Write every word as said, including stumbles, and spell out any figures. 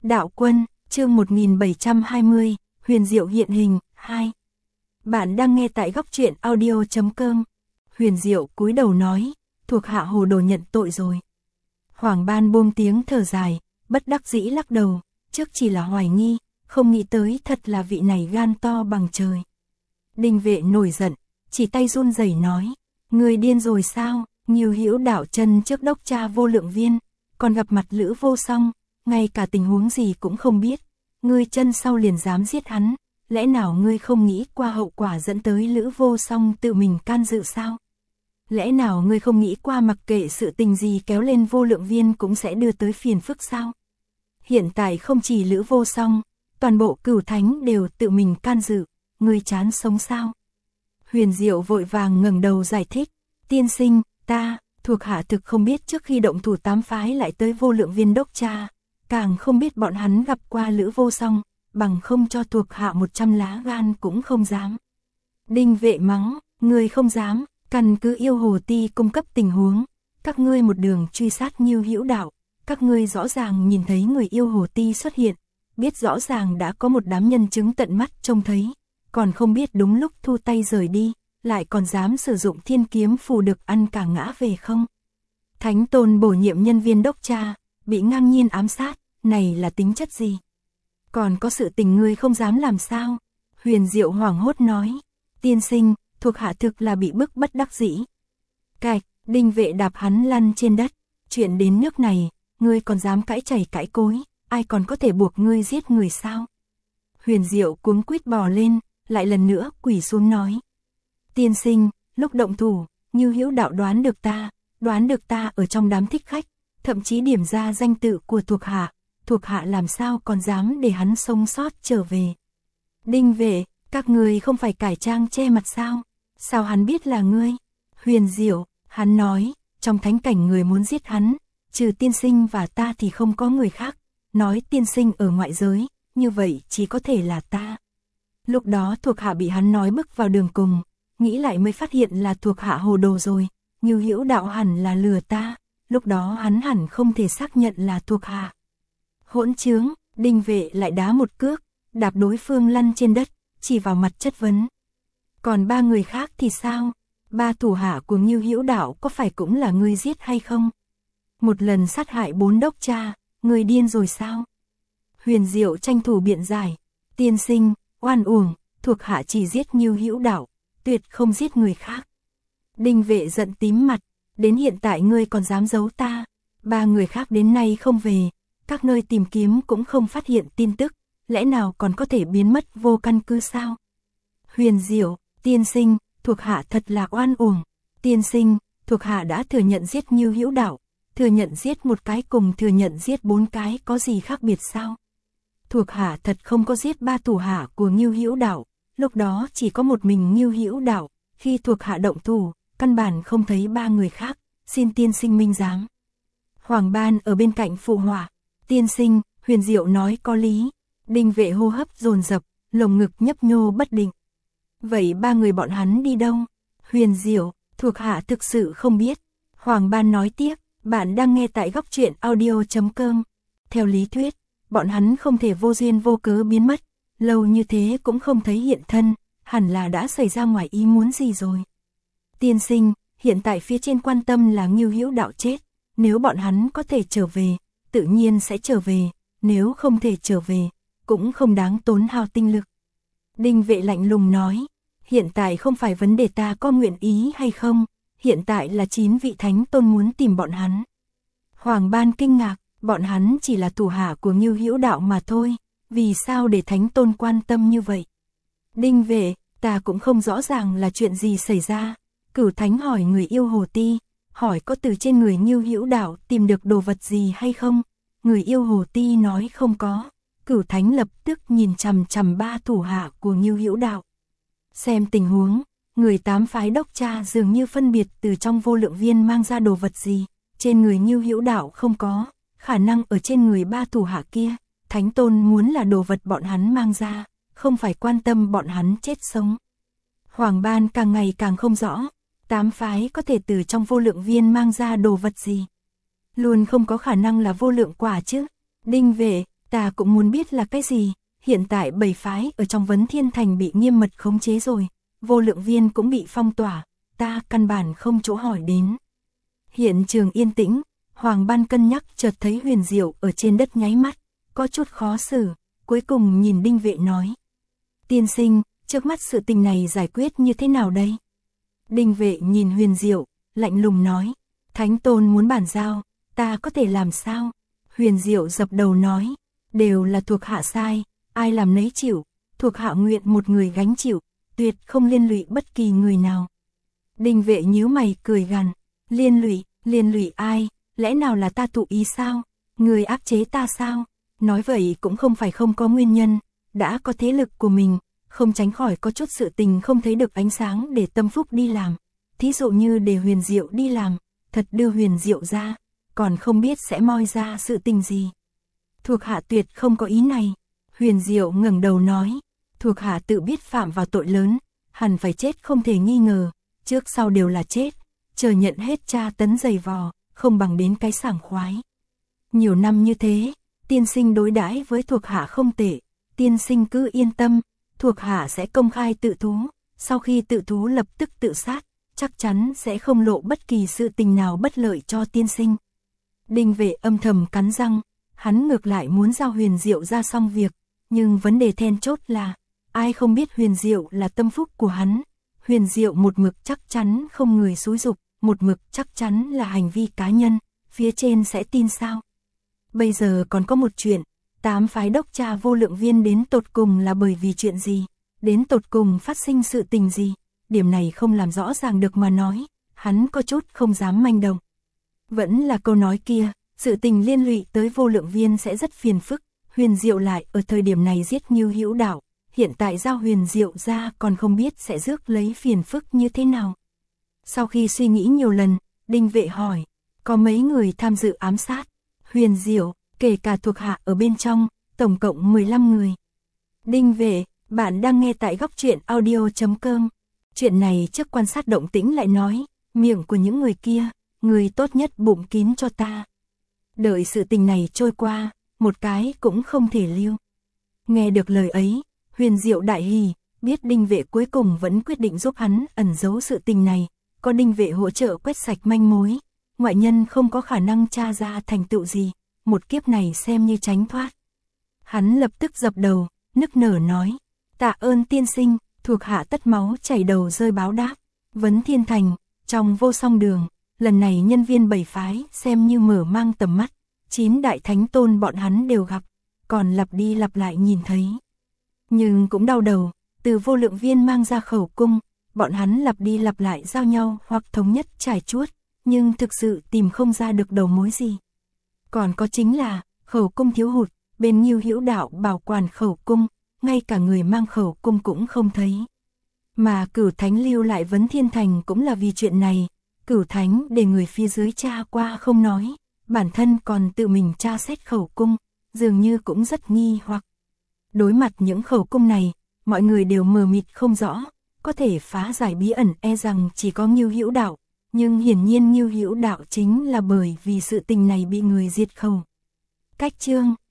Đạo Quân, chương một nghìn bảy trăm hai mươi, huyền diệu hiện hình, hai. Bạn đang nghe tại góc truyện audio chấm com. Huyền diệu cúi đầu nói, thuộc hạ hồ đồ nhận tội rồi. Hoàng Ban buông tiếng thở dài, bất đắc dĩ lắc đầu, trước chỉ là hoài nghi, không nghĩ tới thật là vị này gan to bằng trời. Đinh Vệ nổi giận, chỉ tay run rẩy nói, người điên rồi sao, Ngưu Hữu Đạo chân trước đốc cha Vô Lượng Viên, còn gặp mặt Lữ Vô Song, ngay cả tình huống gì cũng không biết, ngươi chân sau liền dám giết hắn, lẽ nào ngươi không nghĩ qua hậu quả dẫn tới Lữ Vô Song tự mình can dự sao? Lẽ nào ngươi không nghĩ qua mặc kệ sự tình gì kéo lên Vô Lượng Viên cũng sẽ đưa tới phiền phức sao? Hiện tại không chỉ Lữ Vô Song, toàn bộ Cửu Thánh đều tự mình can dự, ngươi chán sống sao? Huyền Diệu vội vàng ngẩng đầu giải thích, tiên sinh, ta, thuộc hạ thực không biết trước khi động thủ tám phái lại tới Vô Lượng Viên đốc cha, càng không biết bọn hắn gặp qua Lữ Vô Song, bằng không cho thuộc hạ một trăm lá gan cũng không dám. Đinh Vệ mắng, ngươi không dám, căn cứ Yêu Hồ Ti cung cấp tình huống, các ngươi một đường truy sát Ngưu Hữu Đạo, các ngươi rõ ràng nhìn thấy người Yêu Hồ Ti xuất hiện, biết rõ ràng đã có một đám nhân chứng tận mắt trông thấy, còn không biết đúng lúc thu tay rời đi, lại còn dám sử dụng thiên kiếm phù được ăn cả ngã về không? Thánh Tôn bổ nhiệm nhân viên đốc cha, bị ngang nhiên ám sát, này là tính chất gì? Còn có sự tình ngươi không dám làm sao? Huyền Diệu hoảng hốt nói, tiên sinh, thuộc hạ thực là bị bức bất đắc dĩ. Cạch, Đinh Vệ đạp hắn lăn trên đất, chuyện đến nước này, ngươi còn dám cãi chảy cãi cối, ai còn có thể buộc ngươi giết người sao? Huyền Diệu cuống quýt bò lên, lại lần nữa quỳ xuống nói, tiên sinh, lúc động thủ, Ngưu Hữu Đạo đoán được ta, đoán được ta ở trong đám thích khách, thậm chí điểm ra danh tự của thuộc hạ, thuộc hạ làm sao còn dám để hắn sống sót trở về. Đinh Vệ, các ngươi không phải cải trang che mặt sao? Sao hắn biết là ngươi? Huyền Diệu, hắn nói, trong thánh cảnh người muốn giết hắn, trừ tiên sinh và ta thì không có người khác, nói tiên sinh ở ngoại giới, như vậy chỉ có thể là ta. Lúc đó thuộc hạ bị hắn nói bức vào đường cùng, nghĩ lại mới phát hiện là thuộc hạ hồ đồ rồi, Ngưu Hữu Đạo hẳn là lừa ta, lúc đó hắn hẳn không thể xác nhận là thuộc hạ. Hỗn trướng, Đinh Vệ lại đá một cước, đạp đối phương lăn trên đất, chỉ vào mặt chất vấn. Còn ba người khác thì sao? Ba thủ hạ của Ngưu Hữu Đạo có phải cũng là ngươi giết hay không? Một lần sát hại bốn đốc cha, ngươi điên rồi sao? Huyền Diệu tranh thủ biện giải, tiên sinh, oan uổng, thuộc hạ chỉ giết Ngưu Hữu Đạo, tuyệt không giết người khác. Đinh Vệ giận tím mặt, đến hiện tại ngươi còn dám giấu ta, ba người khác đến nay không về, các nơi tìm kiếm cũng không phát hiện tin tức, lẽ nào còn có thể biến mất vô căn cứ sao? Huyền Diệu, tiên sinh, thuộc hạ thật là oan uổng, tiên sinh, thuộc hạ đã thừa nhận giết Ngưu Hữu Đạo, thừa nhận giết một cái cùng thừa nhận giết bốn cái có gì khác biệt sao? Thuộc hạ thật không có giết ba thủ hạ của Ngưu Hữu Đạo, lúc đó chỉ có một mình Ngưu Hữu Đạo, khi thuộc hạ động thủ, căn bản không thấy ba người khác, xin tiên sinh minh giám. Hoàng Ban ở bên cạnh phụ họa, tiên sinh, Huyền Diệu nói có lý. Đinh Vệ hô hấp dồn dập, lồng ngực nhấp nhô bất định. Vậy ba người bọn hắn đi đâu? Huyền Diệu, thuộc hạ thực sự không biết. Hoàng Ban nói tiếp, bạn đang nghe tại góc truyện audio chấm com. Theo lý thuyết, bọn hắn không thể vô duyên vô cớ biến mất, lâu như thế cũng không thấy hiện thân, hẳn là đã xảy ra ngoài ý muốn gì rồi. Tiên sinh, hiện tại phía trên quan tâm là Ngưu Hữu Đạo chết, nếu bọn hắn có thể trở về, tự nhiên sẽ trở về, nếu không thể trở về, cũng không đáng tốn hao tinh lực. Đinh Vệ lạnh lùng nói, hiện tại không phải vấn đề ta có nguyện ý hay không, hiện tại là chín vị thánh tôn muốn tìm bọn hắn. Hoàng Ban kinh ngạc, bọn hắn chỉ là thủ hạ của Ngưu Hữu Đạo mà thôi, vì sao để thánh tôn quan tâm như vậy? Đinh Vệ, ta cũng không rõ ràng là chuyện gì xảy ra. Cửu Thánh hỏi người Yêu Hồ Ti, hỏi có từ trên người Ngưu Hữu Đạo tìm được đồ vật gì hay không? Người Yêu Hồ Ti nói không có. Cửu Thánh lập tức nhìn chằm chằm ba thủ hạ của Ngưu Hữu Đạo. Xem tình huống, người tám phái đốc cha dường như phân biệt từ trong Vô Lượng Viên mang ra đồ vật gì, trên người Ngưu Hữu Đạo không có, khả năng ở trên người ba thủ hạ kia, Thánh Tôn muốn là đồ vật bọn hắn mang ra, không phải quan tâm bọn hắn chết sống. Hoàng Ban càng ngày càng không rõ, tám phái có thể từ trong Vô Lượng Viên mang ra đồ vật gì. Luôn không có khả năng là vô lượng quả chứ. Đinh Vệ, Ta cũng muốn biết là cái gì, hiện tại bảy phái ở trong Vấn Thiên Thành bị nghiêm mật khống chế rồi, vô lượng viên cũng bị phong tỏa, ta căn bản không chỗ hỏi đến. Hiện trường yên tĩnh, Hoàng Ban cân nhắc chợt thấy Huyền Diệu ở trên đất nháy mắt, có chút khó xử, cuối cùng nhìn Đinh Vệ nói. Tiên sinh, trước mắt sự tình này giải quyết như thế nào đây? Đinh Vệ nhìn Huyền Diệu, lạnh lùng nói, Thánh Tôn muốn bản giao, ta có thể làm sao? Huyền Diệu dập đầu nói, đều là thuộc hạ sai, ai làm nấy chịu, thuộc hạ nguyện một người gánh chịu, tuyệt không liên lụy bất kỳ người nào. Đinh Vệ nhíu mày cười gằn, liên lụy, liên lụy ai, lẽ nào là ta tụ ý sao? Người áp chế ta sao? Nói vậy cũng không phải không có nguyên nhân, đã có thế lực của mình, không tránh khỏi có chút sự tình không thấy được ánh sáng để Tâm Phúc đi làm. Thí dụ như để Huyền Diệu đi làm, thật đưa Huyền Diệu ra, còn không biết sẽ moi ra sự tình gì. Thuộc hạ tuyệt không có ý này. Huyền Diệu ngẩng đầu nói, thuộc hạ tự biết phạm vào tội lớn, hẳn phải chết không thể nghi ngờ, trước sau đều là chết, chờ nhận hết tra tấn dày vò, không bằng đến cái sảng khoái. Nhiều năm như thế, tiên sinh đối đãi với thuộc hạ không tệ, tiên sinh cứ yên tâm, thuộc hạ sẽ công khai tự thú, sau khi tự thú lập tức tự sát, chắc chắn sẽ không lộ bất kỳ sự tình nào bất lợi cho tiên sinh. Đinh Vệ âm thầm cắn răng, hắn ngược lại muốn giao Huyền Diệu ra xong việc, nhưng vấn đề then chốt là, ai không biết Huyền Diệu là tâm phúc của hắn, Huyền Diệu một mực chắc chắn không người xúi giục, một mực chắc chắn là hành vi cá nhân, phía trên sẽ tin sao? Bây giờ còn có một chuyện, tám phái đốc tra vô lượng viên đến tột cùng là bởi vì chuyện gì, đến tột cùng phát sinh sự tình gì, điểm này không làm rõ ràng được mà nói, hắn có chút không dám manh động. Vẫn là câu nói kia, sự tình liên lụy tới vô lượng viên sẽ rất phiền phức, Huyền Diệu lại ở thời điểm này giết Ngưu Hữu Đạo, hiện tại giao Huyền Diệu ra còn không biết sẽ rước lấy phiền phức như thế nào. Sau khi suy nghĩ nhiều lần, Đinh Vệ hỏi, có mấy người tham dự ám sát? Huyền Diệu, kể cả thuộc hạ ở bên trong, tổng cộng mười lăm người. Đinh Vệ, bạn đang nghe tại góc truyện audio chấm com. Chuyện này trước quan sát động tĩnh lại nói, miệng của những người kia, người tốt nhất bụng kín cho ta. Đợi sự tình này trôi qua, một cái cũng không thể lưu. Nghe được lời ấy, Huyền Diệu đại hỉ, biết Đinh Vệ cuối cùng vẫn quyết định giúp hắn ẩn giấu sự tình này, có Đinh Vệ hỗ trợ quét sạch manh mối, ngoại nhân không có khả năng tra ra thành tựu gì, một kiếp này xem như tránh thoát. Hắn lập tức dập đầu, nức nở nói, tạ ơn tiên sinh, thuộc hạ tất máu chảy đầu rơi báo đáp. Vấn Thiên Thành, trong Vô Song Đường, lần này nhân viên bảy phái xem như mở mang tầm mắt, chín đại thánh tôn bọn hắn đều gặp, còn lặp đi lặp lại nhìn thấy. Nhưng cũng đau đầu, từ vô lượng viên mang ra khẩu cung, bọn hắn lặp đi lặp lại giao nhau hoặc thống nhất trải chuốt, nhưng thực sự tìm không ra được đầu mối gì. Còn có chính là, khẩu cung thiếu hụt, bên Ngưu Hữu Đạo bảo quản khẩu cung, ngay cả người mang khẩu cung cũng không thấy. Mà Cửu Thánh lưu lại Vấn Thiên Thành cũng là vì chuyện này, Cửu Thánh để người phía dưới tra qua không nói, bản thân còn tự mình tra xét khẩu cung, dường như cũng rất nghi hoặc. Đối mặt những khẩu cung này, mọi người đều mờ mịt không rõ, có thể phá giải bí ẩn e rằng chỉ có Ngưu Hữu Đạo, nhưng hiển nhiên Ngưu Hữu Đạo chính là bởi vì sự tình này bị người diệt khẩu. Cách chương